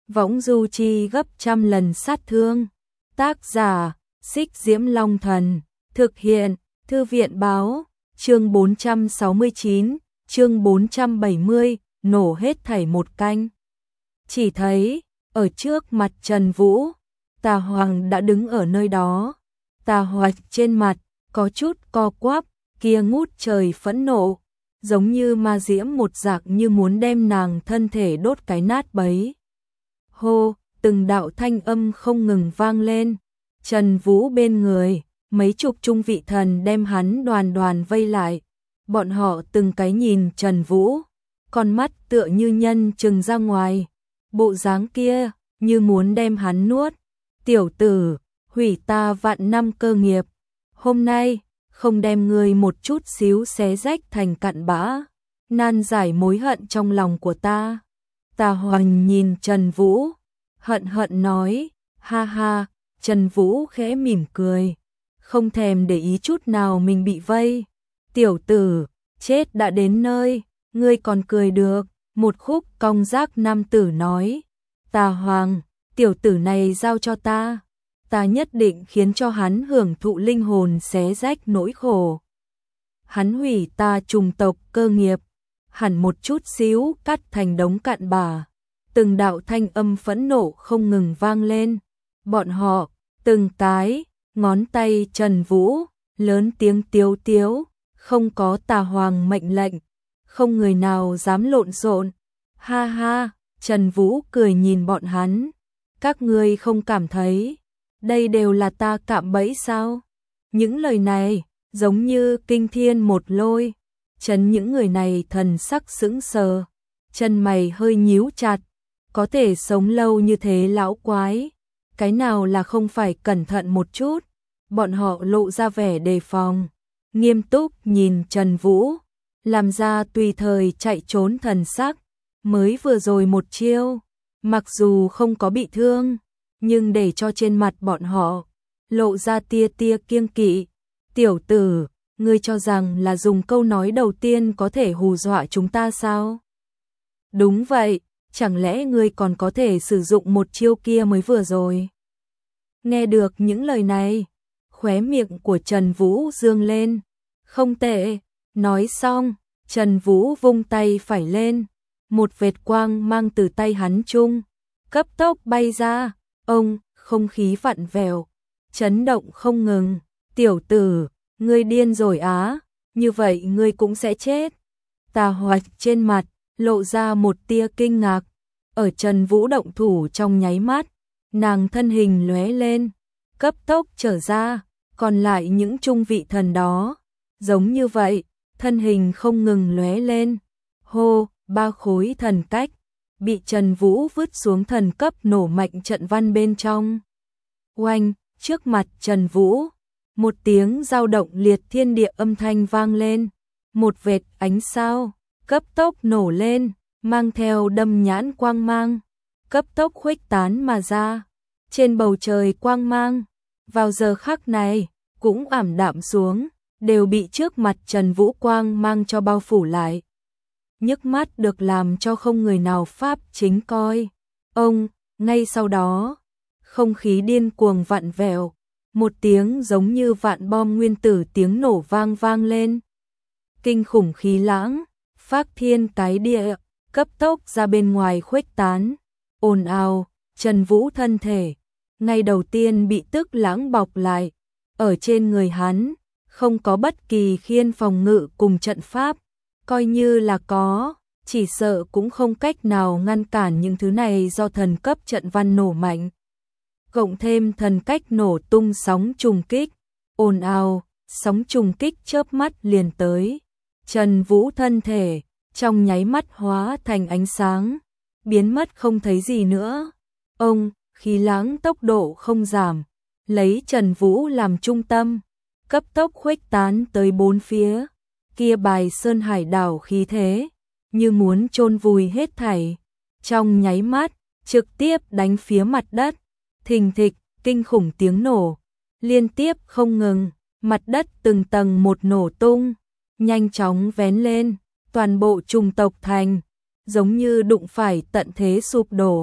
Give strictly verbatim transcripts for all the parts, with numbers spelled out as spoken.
võng du chi gấp trăm lần sát thương. Tác giả, Xích Diễm Long Thần, thực hiện, Thư viện Báo, chương bốn trăm sáu mươi chín, chương bốn trăm bảy mươi, nổ hết thảy một canh. Chỉ thấy, ở trước mặt Trần Vũ, Tà Hoàng đã đứng ở nơi đó. Tà Hoạch trên mặt, có chút co quắp, kia ngút trời phẫn nộ, giống như ma diễm một dạng như muốn đem nàng thân thể đốt cái nát bấy. Hô, từng đạo thanh âm không ngừng vang lên. Trần Vũ bên người, mấy chục trung vị thần đem hắn đoàn đoàn vây lại. Bọn họ từng cái nhìn Trần Vũ, con mắt tựa như nhân trừng ra ngoài. Bộ dáng kia, như muốn đem hắn nuốt. Tiểu tử, hủy ta vạn năm cơ nghiệp. Hôm nay, không đem ngươi một chút xíu xé rách thành cặn bã, nan giải mối hận trong lòng của ta. Tà Hoành nhìn Trần Vũ, hận hận nói, ha ha. Trần Vũ khẽ mỉm cười, không thèm để ý chút nào mình bị vây. Tiểu tử, chết đã đến nơi, ngươi còn cười được. Một khúc cong giác nam tử nói, Tà Hoàng, tiểu tử này giao cho ta, ta nhất định khiến cho hắn hưởng thụ linh hồn xé rách nỗi khổ. Hắn hủy ta trùng tộc cơ nghiệp, hẳn một chút xíu cắt thành đống cặn bã. Từng đạo thanh âm phẫn nộ không ngừng vang lên. Bọn họ, từng cái, ngón tay Trần Vũ, lớn tiếng tiếu tiếu, không có Tà Hoàng mệnh lệnh, không người nào dám lộn xộn. Ha ha, Trần Vũ cười nhìn bọn hắn, các ngươi không cảm thấy đây đều là ta cạm bẫy sao? Những lời này giống như kinh thiên một lôi, chấn những người này thần sắc sững sờ, chân mày hơi nhíu chặt. Có thể sống lâu như thế lão quái, cái nào là không phải cẩn thận một chút. Bọn họ lộ ra vẻ đề phòng, nghiêm túc nhìn Trần Vũ, làm ra tùy thời chạy trốn thần sắc. Mới vừa rồi một chiêu, mặc dù không có bị thương, nhưng để cho trên mặt bọn họ lộ ra tia tia kiêng kỵ. Tiểu tử, ngươi cho rằng là dùng câu nói đầu tiên có thể hù dọa chúng ta sao? Đúng vậy, chẳng lẽ ngươi còn có thể sử dụng một chiêu kia mới vừa rồi? Nghe được những lời này, khóe miệng của Trần Vũ dương lên. Không tệ, nói xong, Trần Vũ vung tay phải lên, một vệt quang mang từ tay hắn trung, cấp tốc bay ra. Ông, không khí vặn vẹo, chấn động không ngừng. Tiểu tử, ngươi điên rồi á, như vậy ngươi cũng sẽ chết. Tà Hoạch trên mặt lộ ra một tia kinh ngạc. Ở Trần Vũ động thủ trong nháy mắt, nàng thân hình lóe lên, cấp tốc trở ra. Còn lại những trung vị thần đó, giống như vậy, thân hình không ngừng lóe lên. Hô, ba khối thần cách bị Trần Vũ vứt xuống thần cấp nổ mạnh trận văn bên trong. Oanh, trước mặt Trần Vũ, một tiếng dao động liệt thiên địa âm thanh vang lên. Một vệt ánh sao cấp tốc nổ lên, mang theo đâm nhãn quang mang, cấp tốc khuếch tán mà ra. Trên bầu trời quang mang, vào giờ khắc này, cũng ảm đạm xuống, đều bị trước mặt Trần Vũ quang mang cho bao phủ lại. Nhức mắt được làm cho không người nào pháp chính coi. Ông, ngay sau đó, không khí điên cuồng vặn vẹo, một tiếng giống như vạn bom nguyên tử tiếng nổ vang vang lên. Kinh khủng khí lãng, phác thiên cái địa, cấp tốc ra bên ngoài khuếch tán. Ồn ào, Trần Vũ thân thể, ngay đầu tiên bị tức lãng bọc lại. Ở trên người hắn, không có bất kỳ khiên phòng ngự cùng trận pháp. Coi như là có, chỉ sợ cũng không cách nào ngăn cản những thứ này do thần cấp trận văn nổ mạnh. Cộng thêm thần cách nổ tung sóng trùng kích, ồn ào, sóng trùng kích chớp mắt liền tới. Trần Vũ thân thể, trong nháy mắt hóa thành ánh sáng, biến mất không thấy gì nữa. Ông, khí lãng tốc độ không giảm, lấy Trần Vũ làm trung tâm, cấp tốc khuếch tán tới bốn phía. Kia bài sơn hải đảo khí thế, như muốn chôn vùi hết thảy. Trong nháy mắt, trực tiếp đánh phía mặt đất. Thình thịch, kinh khủng tiếng nổ, liên tiếp không ngừng, mặt đất từng tầng một nổ tung, nhanh chóng vén lên, toàn bộ trùng tộc thành, giống như đụng phải tận thế sụp đổ.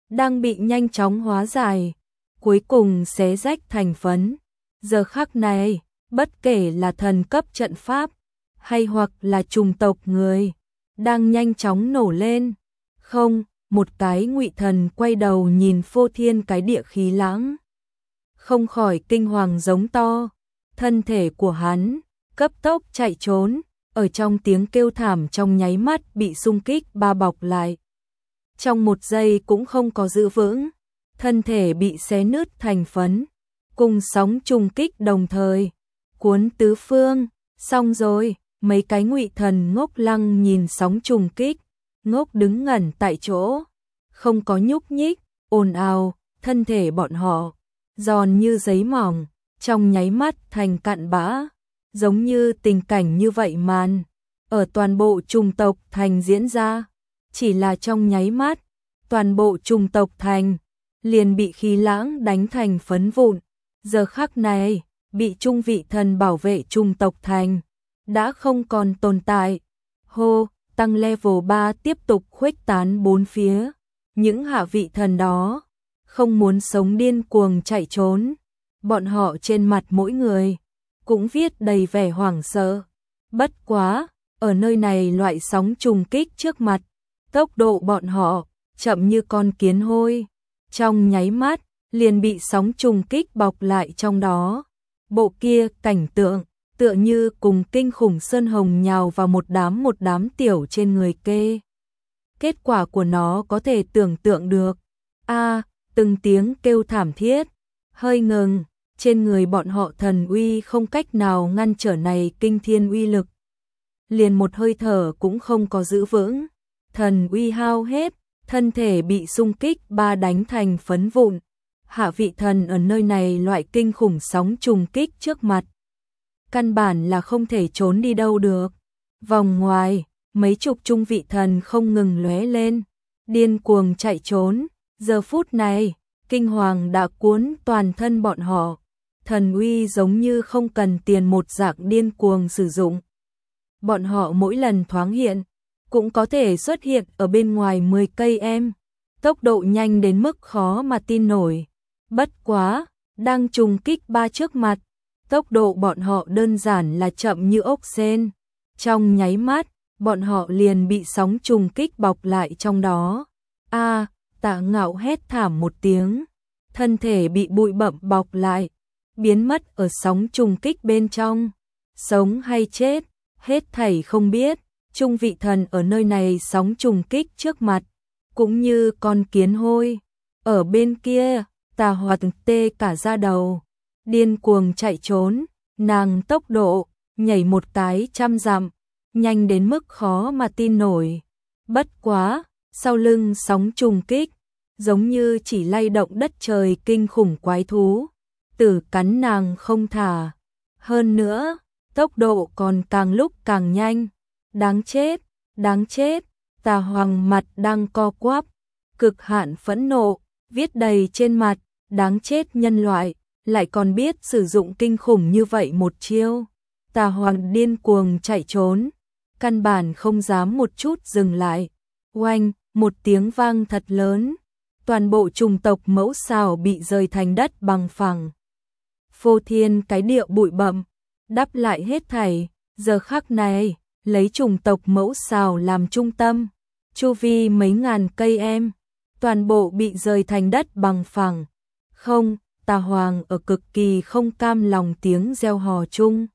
đang bị nhanh chóng hóa giải, cuối cùng xé rách thành phấn. Giờ khắc này, bất kể là thần cấp trận pháp, hay hoặc là trùng tộc người, đang nhanh chóng nổ lên. Không, một cái ngụy thần quay đầu nhìn phô thiên cái địa khí lãng. Không khỏi kinh hoàng giống to, thân thể của hắn, cấp tốc chạy trốn, ở trong tiếng kêu thảm trong nháy mắt bị xung kích bao bọc lại. Trong một giây cũng không có giữ vững, thân thể bị xé nứt thành phấn, cùng sóng trùng kích đồng thời, cuốn tứ phương. Xong rồi, mấy cái ngụy thần ngốc lăng nhìn sóng trùng kích, ngốc đứng ngẩn tại chỗ, không có nhúc nhích, ồn ào, thân thể bọn họ giòn như giấy mỏng, trong nháy mắt thành cặn bã. Giống như tình cảnh như vậy màn ở toàn bộ trùng tộc thành diễn ra, chỉ là trong nháy mắt, toàn bộ trùng tộc thành liền bị khí lãng đánh thành phấn vụn. Giờ khắc này, bị trung vị thần bảo vệ trùng tộc thành đã không còn tồn tại. Hô, tăng level ba tiếp tục khuếch tán bốn phía. Những hạ vị thần đó không muốn sống điên cuồng chạy trốn, bọn họ trên mặt mỗi người cũng viết đầy vẻ hoảng sợ. Bất quá, ở nơi này loại sóng trùng kích trước mặt, tốc độ bọn họ chậm như con kiến hôi, trong nháy mắt liền bị sóng trùng kích bọc lại trong đó. Bộ kia cảnh tượng tựa như cùng kinh khủng sơn hồng nhào vào một đám một đám tiểu trên người kê. Kết quả của nó có thể tưởng tượng được. A, từng tiếng kêu thảm thiết, hơi ngừng, trên người bọn họ thần uy không cách nào ngăn trở này kinh thiên uy lực. Liền một hơi thở cũng không có giữ vững, thần uy hao hết, thân thể bị xung kích ba đánh thành phấn vụn. Hạ vị thần ở nơi này loại kinh khủng sóng trùng kích trước mặt, căn bản là không thể trốn đi đâu được. Vòng ngoài, mấy chục trung vị thần không ngừng lóe lên, điên cuồng chạy trốn. Giờ phút này, kinh hoàng đã cuốn toàn thân bọn họ, thần uy giống như không cần tiền một dạng điên cuồng sử dụng. Bọn họ mỗi lần thoáng hiện, cũng có thể xuất hiện ở bên ngoài mười cây em, tốc độ nhanh đến mức khó mà tin nổi. Bất quá, đang trùng kích ba trước mặt, tốc độ bọn họ đơn giản là chậm như ốc sên. Trong nháy mắt, bọn họ liền bị sóng trùng kích bọc lại trong đó. A, Tạ Ngạo hét thảm một tiếng, thân thể bị bụi bặm bọc lại, biến mất ở sóng trùng kích bên trong. Sống hay chết, hết thảy không biết. Trung vị thần ở nơi này sóng trùng kích trước mặt, cũng như con kiến hôi. Ở bên kia, Tà Hoạt tê cả da đầu, điên cuồng chạy trốn, nàng tốc độ nhảy một cái trăm dặm, nhanh đến mức khó mà tin nổi. Bất quá, sau lưng sóng trùng kích, giống như chỉ lay động đất trời kinh khủng quái thú, tử cắn nàng không thả. Hơn nữa, tốc độ còn càng lúc càng nhanh. Đáng chết, đáng chết, Tà Hoàng mặt đang co quắp, cực hạn phẫn nộ, viết đầy trên mặt, đáng chết nhân loại, lại còn biết sử dụng kinh khủng như vậy một chiêu. Tà Hoàng điên cuồng chạy trốn, căn bản không dám một chút dừng lại. Oanh, một tiếng vang thật lớn, toàn bộ trùng tộc mẫu xào bị rơi thành đất bằng phẳng. Phô thiên cái địa bụi bặm, đắp lại hết thảy. Giờ khắc này, lấy trùng tộc mẫu xào làm trung tâm, chu vi mấy ngàn cây em, toàn bộ bị rơi thành đất bằng phẳng. Không, Tà Hoàng ở cực kỳ không cam lòng tiếng reo hò chung,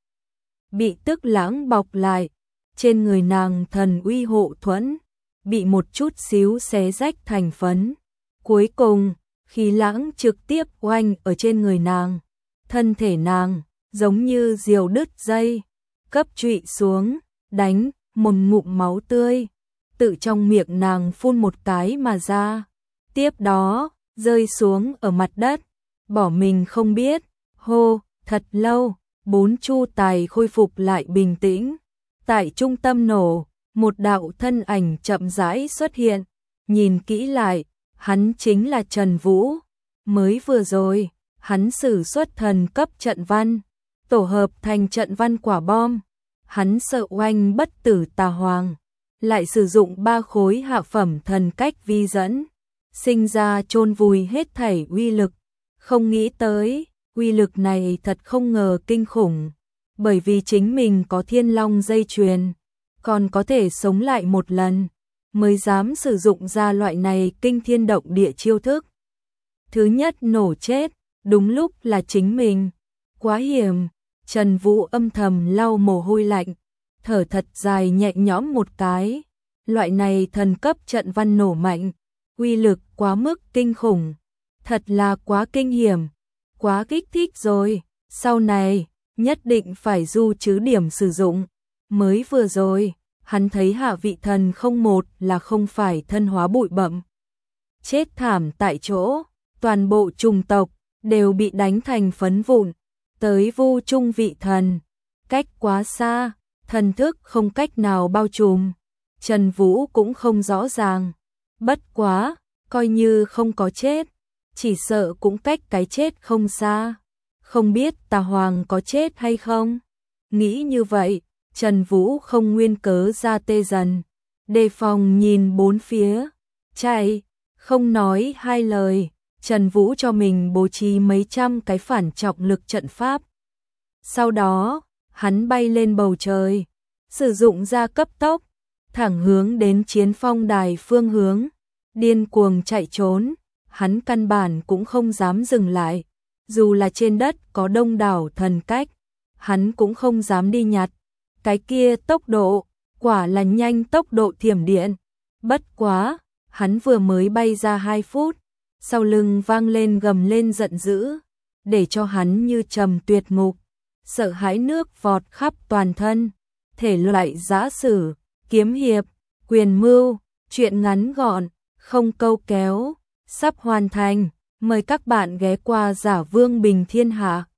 bị tức lãng bọc lại, trên người nàng thần uy hộ thuẫn, bị một chút xíu xé rách thành phấn. Cuối cùng, khí lãng trực tiếp oanh ở trên người nàng, thân thể nàng giống như diều đứt dây, cấp trụy xuống, đánh một ngụm máu tươi, tự trong miệng nàng phun một cái mà ra, tiếp đó rơi xuống ở mặt đất, bỏ mình không biết. Hô, thật lâu, bốn chu tài khôi phục lại bình tĩnh. Tại trung tâm nổ, một đạo thân ảnh chậm rãi xuất hiện, nhìn kỹ lại, hắn chính là Trần Vũ. Mới vừa rồi, hắn sử xuất thần cấp trận văn, tổ hợp thành trận văn quả bom. Hắn sợ oanh bất tử Tà Hoàng, lại sử dụng ba khối hạ phẩm thần cách vi dẫn, sinh ra chôn vùi hết thảy uy lực. Không nghĩ tới, uy lực này thật không ngờ kinh khủng, bởi vì chính mình có thiên long dây chuyền, còn có thể sống lại một lần, mới dám sử dụng ra loại này kinh thiên động địa chiêu thức. Thứ nhất nổ chết, đúng lúc là chính mình. Quá hiểm, Trần Vũ âm thầm lau mồ hôi lạnh, thở thật dài nhẹ nhõm một cái. Loại này thần cấp trận văn nổ mạnh, uy lực quá mức kinh khủng, thật là quá kinh hiểm, quá kích thích rồi, sau này nhất định phải du trứ điểm sử dụng. Mới vừa rồi, hắn thấy Hạ Vị Thần không một là không phải thân hóa bụi bặm, chết thảm tại chỗ, toàn bộ trùng tộc đều bị đánh thành phấn vụn, tới Vu Trung Vị Thần, cách quá xa, thần thức không cách nào bao trùm. Trần Vũ cũng không rõ ràng, bất quá, coi như không có chết, chỉ sợ cũng cách cái chết không xa. Không biết Tà Hoàng có chết hay không? Nghĩ như vậy, Trần Vũ không nguyên cớ ra tê dần, đề phòng nhìn bốn phía, chạy, không nói hai lời. Trần Vũ cho mình bố trí mấy trăm cái phản trọng lực trận pháp. Sau đó, hắn bay lên bầu trời, sử dụng ra cấp tốc, thẳng hướng đến Chiến Phong Đài phương hướng, điên cuồng chạy trốn, hắn căn bản cũng không dám dừng lại, dù là trên đất có đông đảo thần cách, hắn cũng không dám đi nhặt. Cái kia tốc độ, quả là nhanh tốc độ thiểm điện. Bất quá, hắn vừa mới bay ra hai phút, sau lưng vang lên gầm lên giận dữ, để cho hắn như trầm tuyệt ngục, sợ hãi nước vọt khắp toàn thân. Thể loại giã sử, kiếm hiệp, quyền mưu, truyện ngắn gọn, không câu kéo, sắp hoàn thành. Mời các bạn ghé qua Giả Vương Bình Thiên Hạ.